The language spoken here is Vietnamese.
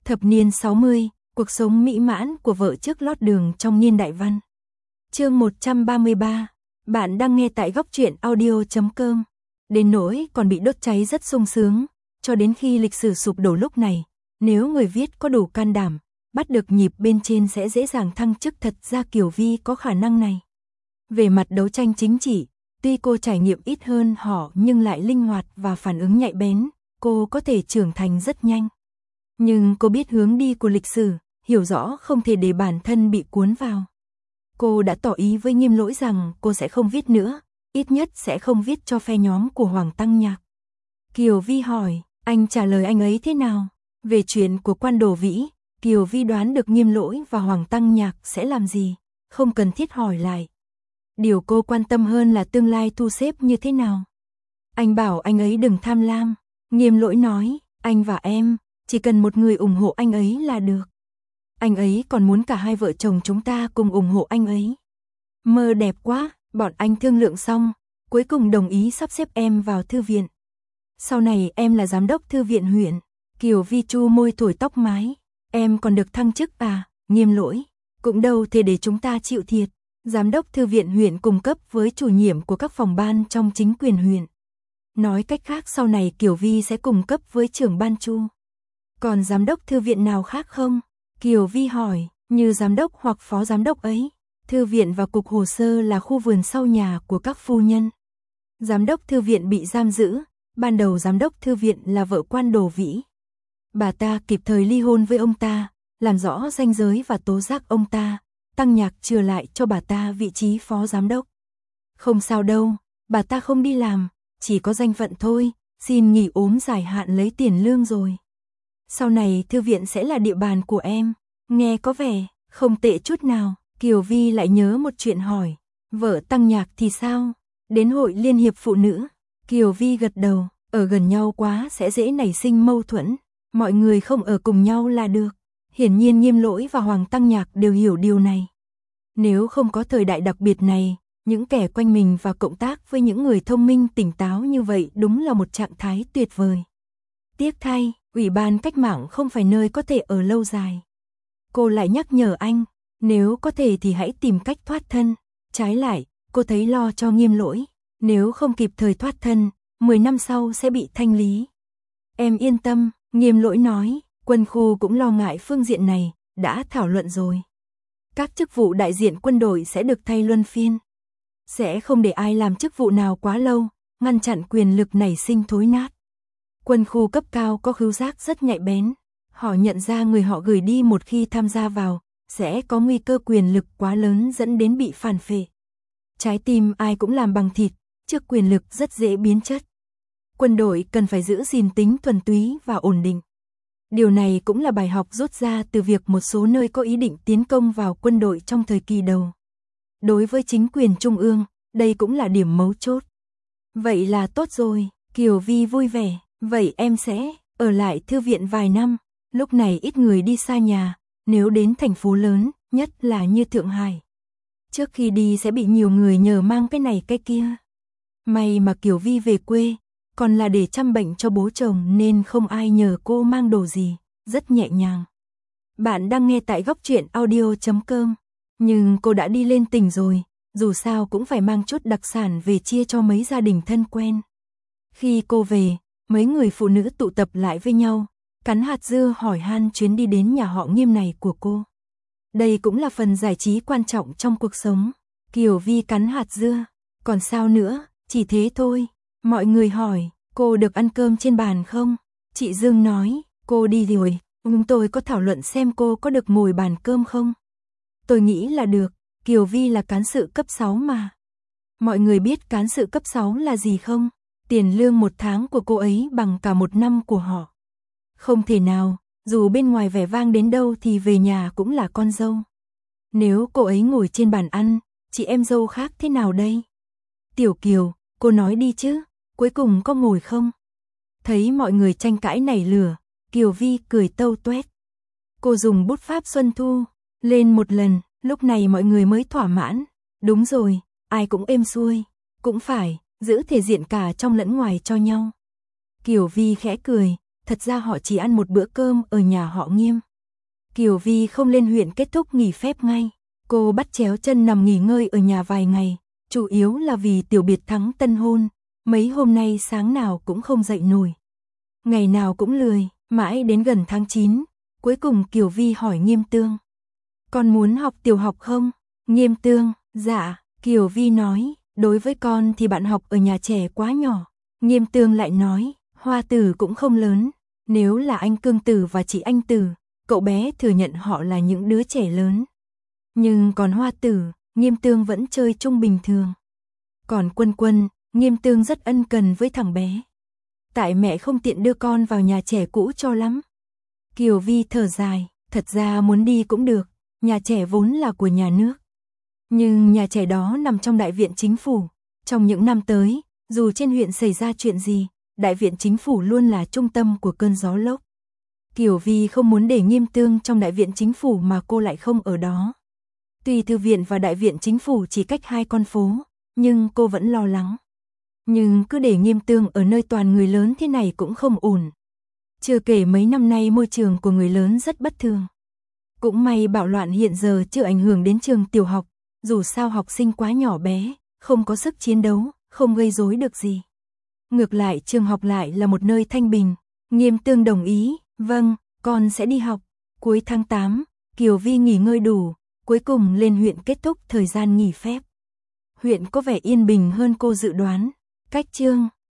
Thập niên 60, cuộc sống mỹ mãn của vợ trước lót đường trong niên đại văn. Chương 133, bạn đang nghe tại góc truyện audio.com. Đến nỗi còn bị đốt cháy rất sung sướng, cho đến khi lịch sử sụp đổ lúc này, nếu người viết có đủ can đảm, bắt được nhịp bên trên sẽ dễ dàng thăng chức. Thật ra Kiều Vi có khả năng này. Về mặt đấu tranh chính trị, tuy cô trải nghiệm ít hơn họ nhưng lại linh hoạt và phản ứng nhạy bén, cô có thể trưởng thành rất nhanh. Nhưng cô biết hướng đi của lịch sử, hiểu rõ không thể để bản thân bị cuốn vào. Cô đã tỏ ý với Nghiêm Lỗi rằng cô sẽ không viết nữa, ít nhất sẽ không viết cho phe nhóm của Hoàng Tăng Nhạc. Kiều Vi hỏi, anh trả lời anh ấy thế nào? Về chuyện của Quan Đồ Vĩ, Kiều Vi đoán được Nghiêm Lỗi và Hoàng Tăng Nhạc sẽ làm gì, không cần thiết hỏi lại. Điều cô quan tâm hơn là tương lai thu xếp như thế nào. Anh bảo anh ấy đừng tham lam. Nghiêm Lỗi nói, anh và em, chỉ cần một người ủng hộ anh ấy là được. Anh ấy còn muốn cả hai vợ chồng chúng ta cùng ủng hộ anh ấy. Mơ đẹp quá, bọn anh thương lượng xong, cuối cùng đồng ý sắp xếp em vào thư viện. Sau này em là giám đốc thư viện huyện. Kiều Vi chu môi thổi tóc mái. Em còn được thăng chức à? Nghiêm Lỗi, cũng đâu thể để chúng ta chịu thiệt. Giám đốc thư viện huyện cùng cấp với chủ nhiệm của các phòng ban trong chính quyền huyện. Nói cách khác sau này Kiều Vi sẽ cùng cấp với trưởng ban Chu. Còn giám đốc thư viện nào khác không? Kiều Vi hỏi, như giám đốc hoặc phó giám đốc ấy. Thư viện và cục hồ sơ là khu vườn sau nhà của các phu nhân. Giám đốc thư viện bị giam giữ, ban đầu giám đốc thư viện là vợ Quan Đồ Vĩ. Bà ta kịp thời ly hôn với ông ta, làm rõ ranh giới và tố giác ông ta. Tăng Nhạc trừ lại cho bà ta vị trí phó giám đốc. Không sao đâu, bà ta không đi làm, chỉ có danh phận thôi, xin nghỉ ốm dài hạn lấy tiền lương rồi. Sau này thư viện sẽ là địa bàn của em, nghe có vẻ không tệ chút nào. Kiều Vi lại nhớ một chuyện hỏi, vợ Tăng Nhạc thì sao? Đến hội liên hiệp phụ nữ. Kiều Vi gật đầu, ở gần nhau quá sẽ dễ nảy sinh mâu thuẫn, mọi người không ở cùng nhau là được. Hiển nhiên Nghiêm Lỗi và Hoàng Tăng Nhạc đều hiểu điều này. Nếu không có thời đại đặc biệt này, những kẻ quanh mình và cộng tác với những người thông minh tỉnh táo như vậy đúng là một trạng thái tuyệt vời. Tiếc thay, Ủy ban cách mạng không phải nơi có thể ở lâu dài. Cô lại nhắc nhở anh, nếu có thể thì hãy tìm cách thoát thân. Trái lại, cô thấy lo cho Nghiêm Lỗi, nếu không kịp thời thoát thân, 10 năm sau sẽ bị thanh lý. Em yên tâm, Nghiêm Lỗi nói. Quân khu cũng lo ngại phương diện này, đã thảo luận rồi. Các chức vụ đại diện quân đội sẽ được thay luân phiên. Sẽ không để ai làm chức vụ nào quá lâu, ngăn chặn quyền lực nảy sinh thối nát. Quân khu cấp cao có khứu giác rất nhạy bén. Họ nhận ra người họ gửi đi một khi tham gia vào, sẽ có nguy cơ quyền lực quá lớn dẫn đến bị phản phệ. Trái tim ai cũng làm bằng thịt, trước quyền lực rất dễ biến chất. Quân đội cần phải giữ gìn tính thuần túy và ổn định. Điều này cũng là bài học rút ra từ việc một số nơi có ý định tiến công vào quân đội trong thời kỳ đầu. Đối với chính quyền trung ương, đây cũng là điểm mấu chốt. Vậy là tốt rồi, Kiều Vi vui vẻ, vậy em sẽ ở lại thư viện vài năm, lúc này ít người đi xa nhà, nếu đến thành phố lớn, nhất là như Thượng Hải. Trước khi đi sẽ bị nhiều người nhờ mang cái này cái kia. May mà Kiều Vi về quê, còn là để chăm bệnh cho bố chồng nên không ai nhờ cô mang đồ gì, rất nhẹ nhàng. Bạn đang nghe tại góc truyện audio.com, nhưng cô đã đi lên tỉnh rồi, dù sao cũng phải mang chút đặc sản về chia cho mấy gia đình thân quen. Khi cô về, mấy người phụ nữ tụ tập lại với nhau, cắn hạt dưa hỏi han chuyến đi đến nhà họ Nghiêm này của cô. Đây cũng là phần giải trí quan trọng trong cuộc sống. Kiều Vi cắn hạt dưa, còn sao nữa, chỉ thế thôi. Mọi người hỏi, cô được ăn cơm trên bàn không? Chị Dương nói, cô đi rồi, tôi có thảo luận xem cô có được ngồi bàn cơm không? Tôi nghĩ là được, Kiều Vi là cán sự cấp 6 mà. Mọi người biết cán sự cấp 6 là gì không? Tiền lương một tháng của cô ấy bằng cả một năm của họ. Không thể nào, dù bên ngoài vẻ vang đến đâu thì về nhà cũng là con dâu. Nếu cô ấy ngồi trên bàn ăn, chị em dâu khác thế nào đây? Tiểu Kiều, cô nói đi chứ, cuối cùng có ngồi không? Thấy mọi người tranh cãi nảy lửa, Kiều Vi cười tâu tuét. Cô dùng bút pháp Xuân Thu, lên một lần, lúc này mọi người mới thỏa mãn. Đúng rồi, ai cũng êm xuôi, cũng phải, giữ thể diện cả trong lẫn ngoài cho nhau. Kiều Vi khẽ cười, thật ra họ chỉ ăn một bữa cơm ở nhà họ Nghiêm. Kiều Vi không lên huyện kết thúc nghỉ phép ngay, cô bắt chéo chân nằm nghỉ ngơi ở nhà vài ngày, chủ yếu là vì Tiểu Biệt Thắng tân hôn, mấy hôm nay sáng nào cũng không dậy nổi. Ngày nào cũng lười, mãi đến gần tháng 9, cuối cùng Kiều Vi hỏi Nghiêm Tương. Con muốn học tiểu học không? Nghiêm Tương, dạ, Kiều Vi nói, đối với con thì bạn học ở nhà trẻ quá nhỏ. Nghiêm Tương lại nói, Hoa Tử cũng không lớn, nếu là anh Cương Tử và chị Anh Tử, cậu bé thừa nhận họ là những đứa trẻ lớn. Nhưng còn Hoa Tử, Nghiêm Tương vẫn chơi chung bình thường. Còn Quân Quân, Nghiêm Tương rất ân cần với thằng bé. Tại mẹ không tiện đưa con vào nhà trẻ cũ cho lắm. Kiều Vi thở dài, thật ra muốn đi cũng được, nhà trẻ vốn là của nhà nước. Nhưng nhà trẻ đó nằm trong đại viện chính phủ. Trong những năm tới, dù trên huyện xảy ra chuyện gì, đại viện chính phủ luôn là trung tâm của cơn gió lốc. Kiều Vi không muốn để Nghiêm Tương trong đại viện chính phủ mà cô lại không ở đó. Tuy thư viện và đại viện chính phủ chỉ cách 2 con phố, nhưng cô vẫn lo lắng. Nhưng cứ để Nghiêm Tương ở nơi toàn người lớn thế này cũng không ổn. Chưa kể mấy năm nay môi trường của người lớn rất bất thường. Cũng may bạo loạn hiện giờ chưa ảnh hưởng đến trường tiểu học, dù sao học sinh quá nhỏ bé, không có sức chiến đấu, không gây rối được gì. Ngược lại trường học lại là một nơi thanh bình. Nghiêm Tương đồng ý, vâng, con sẽ đi học. Cuối tháng 8, Kiều Vi nghỉ ngơi đủ, cuối cùng lên huyện kết thúc thời gian nghỉ phép. Huyện có vẻ yên bình hơn cô dự đoán. Cách chương